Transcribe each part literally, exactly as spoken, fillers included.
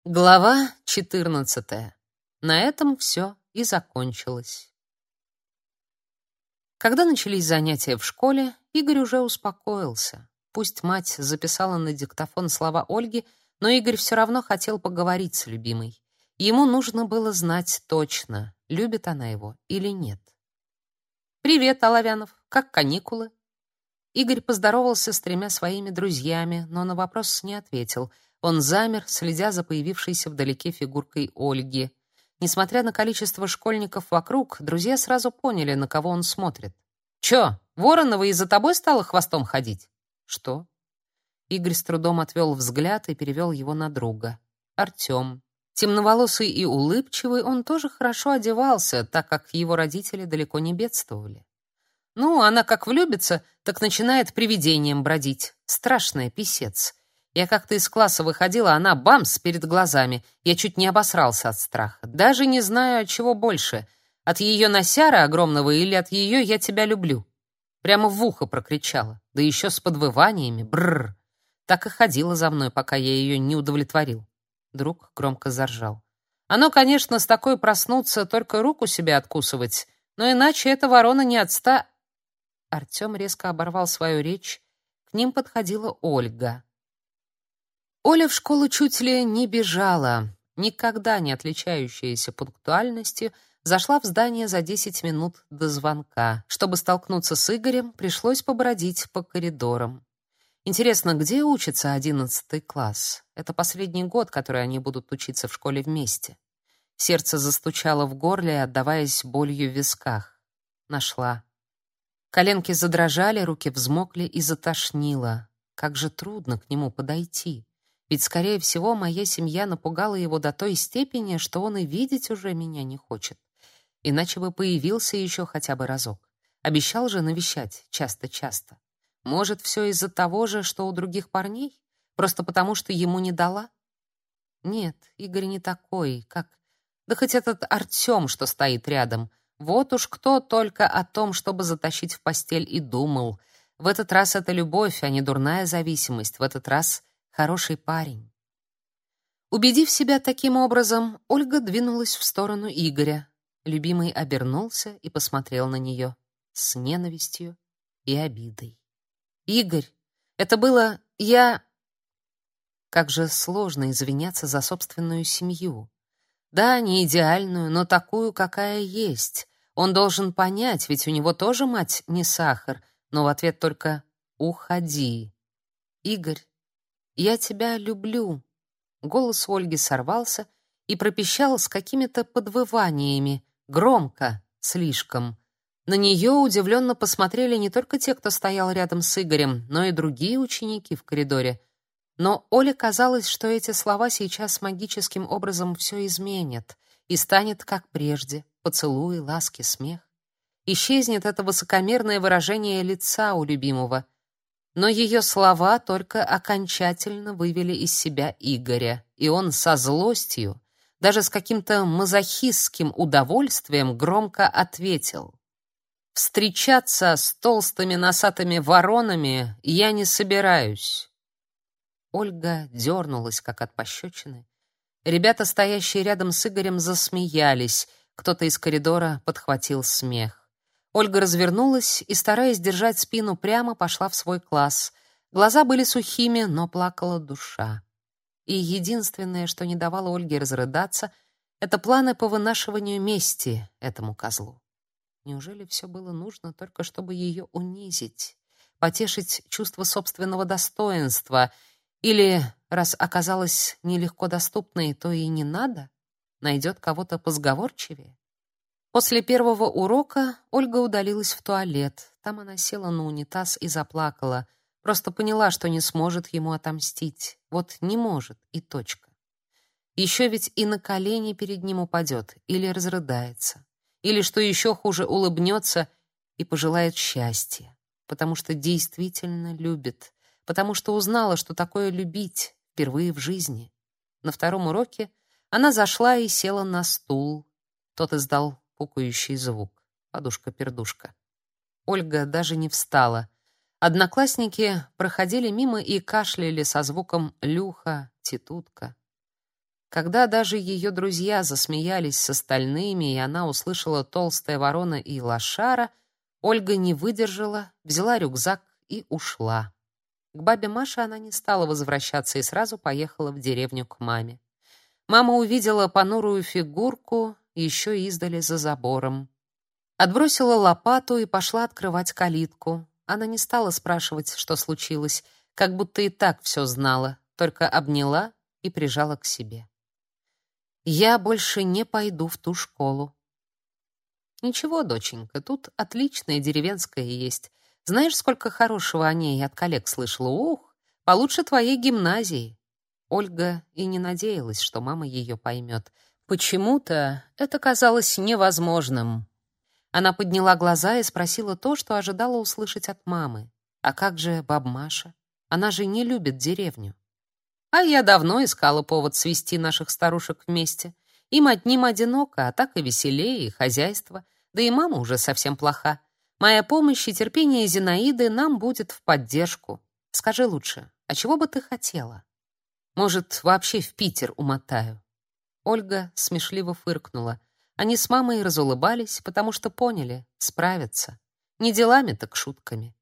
Глава четырнадцатая. На этом все и закончилось. Когда начались занятия в школе, Игорь уже успокоился. Пусть мать записала на диктофон слова Ольги, но Игорь все равно хотел поговорить с любимой. Ему нужно было знать точно, любит она его или нет. «Привет, Оловянов. Как каникулы?» Игорь поздоровался с тремя своими друзьями, но на вопрос не ответил. Он замер, следя за появившейся вдалеке фигуркой Ольги. Несмотря на количество школьников вокруг, друзья сразу поняли, на кого он смотрит. «Чё, Воронова и за тобой стала хвостом ходить?» «Что?» Игорь с трудом отвел взгляд и перевел его на друга. Артём. Темноволосый и улыбчивый, он тоже хорошо одевался, так как его родители далеко не бедствовали. Ну, она как влюбится, так начинает привидением бродить. Страшная писец. Я как-то из класса выходила, она бамс перед глазами. Я чуть не обосрался от страха. Даже не знаю, от чего больше. От ее носяра огромного или от ее «я тебя люблю». Прямо в ухо прокричала. Да еще с подвываниями. Бррр. Так и ходила за мной, пока я ее не удовлетворил. Друг громко заржал. Оно, конечно, с такой проснуться, только руку себе откусывать. Но иначе эта ворона не отста... Артём резко оборвал свою речь. К ним подходила Ольга. Оля в школу чуть ли не бежала. Никогда не отличающаяся пунктуальностью, зашла в здание за десять минут до звонка. Чтобы столкнуться с Игорем, пришлось побродить по коридорам. Интересно, где учится одиннадцатый класс? Это последний год, который они будут учиться в школе вместе. Сердце застучало в горле, отдаваясь болью в висках. Нашла. Коленки задрожали, руки взмокли и затошнило. Как же трудно к нему подойти. Ведь, скорее всего, моя семья напугала его до той степени, что он и видеть уже меня не хочет. Иначе бы появился еще хотя бы разок. Обещал же навещать часто-часто. Может, все из-за того же, что у других парней? Просто потому, что ему не дала? Нет, Игорь не такой, как... Да хоть этот Артём, что стоит рядом. Вот уж кто только о том, чтобы затащить в постель, и думал. В этот раз это любовь, а не дурная зависимость. В этот раз хороший парень. Убедив себя таким образом, Ольга двинулась в сторону Игоря. Любимый обернулся и посмотрел на нее с ненавистью и обидой. «Игорь, это было... я...» Как же сложно извиняться за собственную семью. Да, не идеальную, но такую, какая есть. Он должен понять, ведь у него тоже мать не сахар, но в ответ только «уходи». «Игорь, я тебя люблю». Голос Ольги сорвался и пропищал с какими-то подвываниями, громко, слишком. На нее удивленно посмотрели не только те, кто стоял рядом с Игорем, но и другие ученики в коридоре. Но Оле казалось, что эти слова сейчас магическим образом все изменят и станет как прежде: поцелуи, ласки, смех. Исчезнет это высокомерное выражение лица у любимого. Но ее слова только окончательно вывели из себя Игоря, и он со злостью, даже с каким-то мазохистским удовольствием громко ответил: «Встречаться с толстыми носатыми воронами я не собираюсь». Ольга дернулась, как от пощечины. Ребята, стоящие рядом с Игорем, засмеялись. Кто-то из коридора подхватил смех. Ольга развернулась и, стараясь держать спину прямо, пошла в свой класс. Глаза были сухими, но плакала душа. И единственное, что не давало Ольге разрыдаться, это планы по вынашиванию мести этому козлу. Неужели все было нужно только чтобы ее унизить, потешить чувство собственного достоинства? Или, раз оказалась нелегко доступной, то и не надо? Найдет кого-то позговорчивее? После первого урока Ольга удалилась в туалет. Там она села на унитаз и заплакала. Просто поняла, что не сможет ему отомстить. Вот не может, и точка. Еще ведь и на колени перед ним упадет, или разрыдается, или, что еще хуже, улыбнется и пожелает счастья, потому что действительно любит, потому что узнала, что такое любить впервые в жизни. На втором уроке она зашла и села на стул. Тот издал пукающий звук. Подушка-пердушка. Ольга даже не встала. Одноклассники проходили мимо и кашляли со звуком «люха», «титутка». Когда даже ее друзья засмеялись с остальными, и она услышала толстая ворона и лошара, Ольга не выдержала, взяла рюкзак и ушла. К бабе Маше она не стала возвращаться и сразу поехала в деревню к маме. Мама увидела понурую фигурку еще издали за забором. Отбросила лопату и пошла открывать калитку. Она не стала спрашивать, что случилось, как будто и так все знала, только обняла и прижала к себе. «Я больше не пойду в ту школу». «Ничего, доченька, тут отличная деревенская есть. Знаешь, сколько хорошего о ней от коллег слышала? Ух, получше твоей гимназии». Ольга и не надеялась, что мама ее поймет. Почему-то это казалось невозможным. Она подняла глаза и спросила то, что ожидала услышать от мамы. «А как же баб Маша? Она же не любит деревню». «А я давно искала повод свести наших старушек вместе. Им одним одиноко, а так и веселее, и хозяйство. Да и мама уже совсем плоха. Моя помощь и терпение Зинаиды нам будет в поддержку. Скажи лучше, а чего бы ты хотела? Может, вообще в Питер умотаю?» Ольга смешливо фыркнула. Они с мамой разулыбались, потому что поняли, справятся. Не делами, так шутками.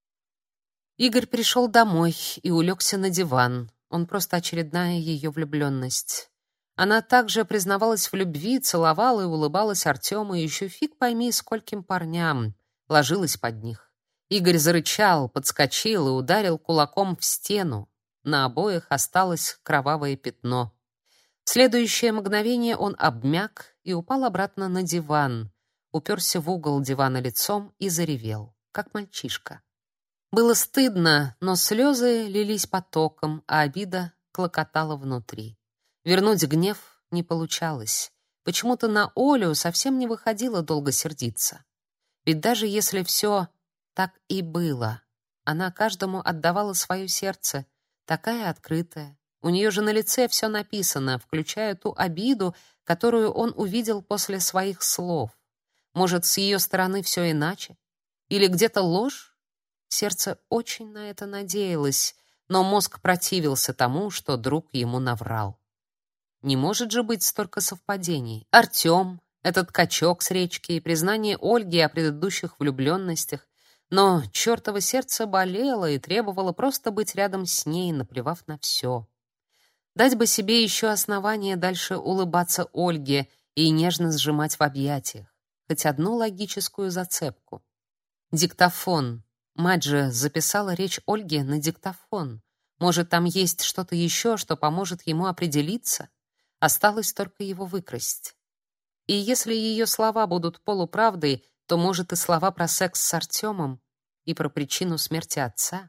Игорь пришел домой и улегся на диван. Он просто очередная ее влюбленность. Она также признавалась в любви, целовала и улыбалась Артему, и еще фиг пойми скольким парням, ложилась под них. Игорь зарычал, подскочил и ударил кулаком в стену. На обоях осталось кровавое пятно. В следующее мгновение он обмяк и упал обратно на диван, уперся в угол дивана лицом и заревел, как мальчишка. Было стыдно, но слезы лились потоком, а обида клокотала внутри. Вернуть гнев не получалось. Почему-то на Олю совсем не выходило долго сердиться. Ведь даже если все так и было, она каждому отдавала свое сердце, такая открытая. У нее же на лице все написано, включая ту обиду, которую он увидел после своих слов. Может, с ее стороны все иначе? Или где-то ложь? Сердце очень на это надеялось, но мозг противился тому, что друг ему наврал. Не может же быть столько совпадений. Артем, этот качок с речки и признание Ольги о предыдущих влюбленностях. Но чертово сердце болело и требовало просто быть рядом с ней, наплевав на все. Дать бы себе еще основание дальше улыбаться Ольге и нежно сжимать в объятиях. Хоть одну логическую зацепку. Диктофон. Мать же записала речь Ольги на диктофон. Может, там есть что-то еще, что поможет ему определиться? Осталось только его выкрасть. И если ее слова будут полуправдой, то, может, и слова про секс с Артемом и про причину смерти отца.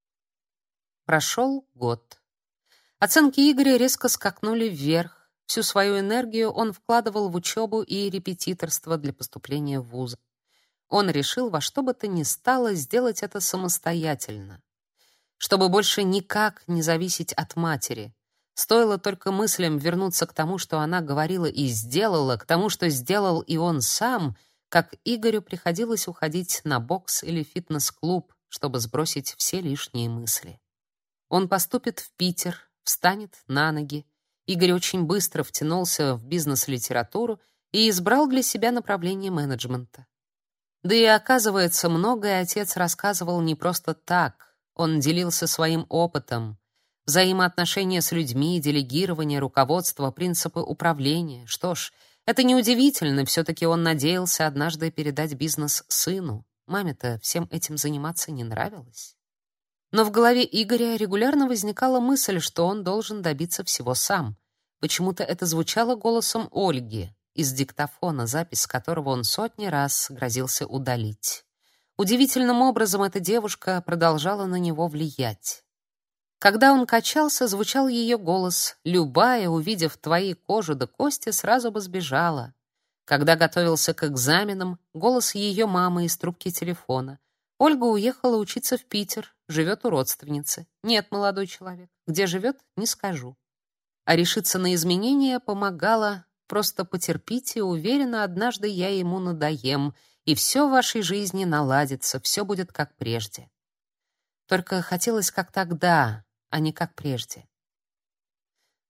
Прошел год. Оценки Игоря резко скакнули вверх. Всю свою энергию он вкладывал в учебу и репетиторство для поступления в вуз. Он решил во что бы то ни стало сделать это самостоятельно, чтобы больше никак не зависеть от матери. Стоило только мыслям вернуться к тому, что она говорила и сделала, к тому, что сделал и он сам, как Игорю приходилось уходить на бокс или фитнес-клуб, чтобы сбросить все лишние мысли. Он поступит в Питер, встанет на ноги. Игорь очень быстро втянулся в бизнес-литературу и избрал для себя направление менеджмента. Да и оказывается, многое отец рассказывал не просто так. Он делился своим опытом. Взаимоотношения с людьми, делегирование, руководство, принципы управления. Что ж, это неудивительно, все-таки он надеялся однажды передать бизнес сыну. Маме-то всем этим заниматься не нравилось. Но в голове Игоря регулярно возникала мысль, что он должен добиться всего сам. Почему-то это звучало голосом Ольги из диктофона, запись которого он сотни раз грозился удалить. Удивительным образом эта девушка продолжала на него влиять. Когда он качался, звучал ее голос. Любая, увидев твои кожу да кости, сразу бы сбежала. Когда готовился к экзаменам, голос ее мамы из трубки телефона. Ольга уехала учиться в Питер, живет у родственницы. Нет, молодой человек, где живет, не скажу. А решиться на изменения помогала: просто потерпите, уверена, однажды я ему надоем, и все в вашей жизни наладится, все будет как прежде. Только хотелось как тогда, а не как прежде.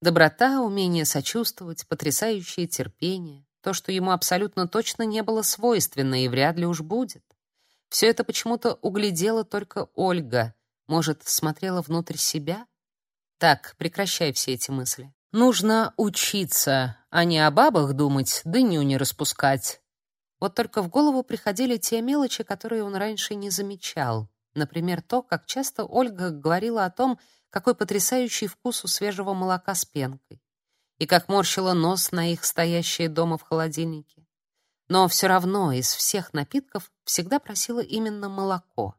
Доброта, умение сочувствовать, потрясающее терпение, то, что ему абсолютно точно не было свойственно и вряд ли уж будет. Все это почему-то углядела только Ольга. Может, смотрела внутрь себя? Так, прекращай все эти мысли. Нужно учиться, а не о бабах думать, да нюни распускать. Вот только в голову приходили те мелочи, которые он раньше не замечал. Например, то, как часто Ольга говорила о том, какой потрясающий вкус у свежего молока с пенкой, и как морщила нос на их стоящее дома в холодильнике. Но все равно из всех напитков всегда просила именно молоко.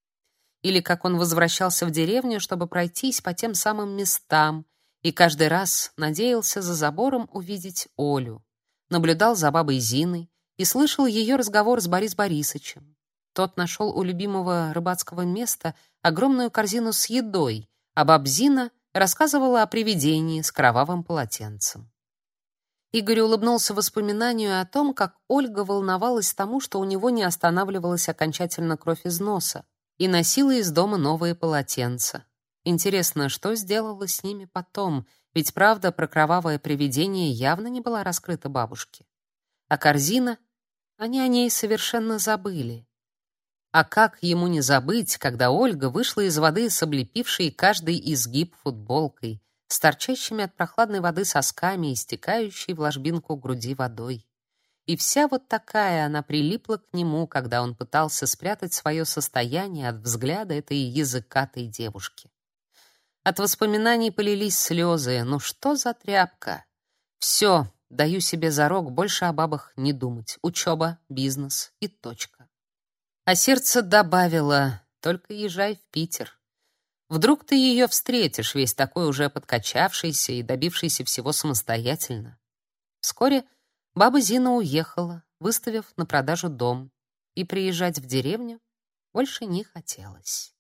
Или как он возвращался в деревню, чтобы пройтись по тем самым местам, и каждый раз надеялся за забором увидеть Олю, наблюдал за бабой Зиной и слышал ее разговор с Борис Борисовичем. Тот нашел у любимого рыбацкого места огромную корзину с едой, а баб Зина рассказывала о привидении с кровавым полотенцем. Игорь улыбнулся воспоминанию о том, как Ольга волновалась тому, что у него не останавливалась окончательно кровь из носа, и носила из дома новые полотенца. Интересно, что сделала с ними потом, ведь правда про кровавое привидение явно не была раскрыта бабушке. А корзина? Они о ней совершенно забыли. А как ему не забыть, когда Ольга вышла из воды с облепившей каждый изгиб футболкой, с торчащими от прохладной воды сосками и стекающей в ложбинку груди водой. И вся вот такая она прилипла к нему, когда он пытался спрятать свое состояние от взгляда этой языкатой девушки. От воспоминаний полились слезы. Ну что за тряпка? Все, даю себе зарок больше о бабах не думать. Учеба, бизнес и точка. А сердце добавило: только езжай в Питер. Вдруг ты ее встретишь, весь такой уже подкачавшийся и добившийся всего самостоятельно. Вскоре баба Зина уехала, выставив на продажу дом, и приезжать в деревню больше не хотелось.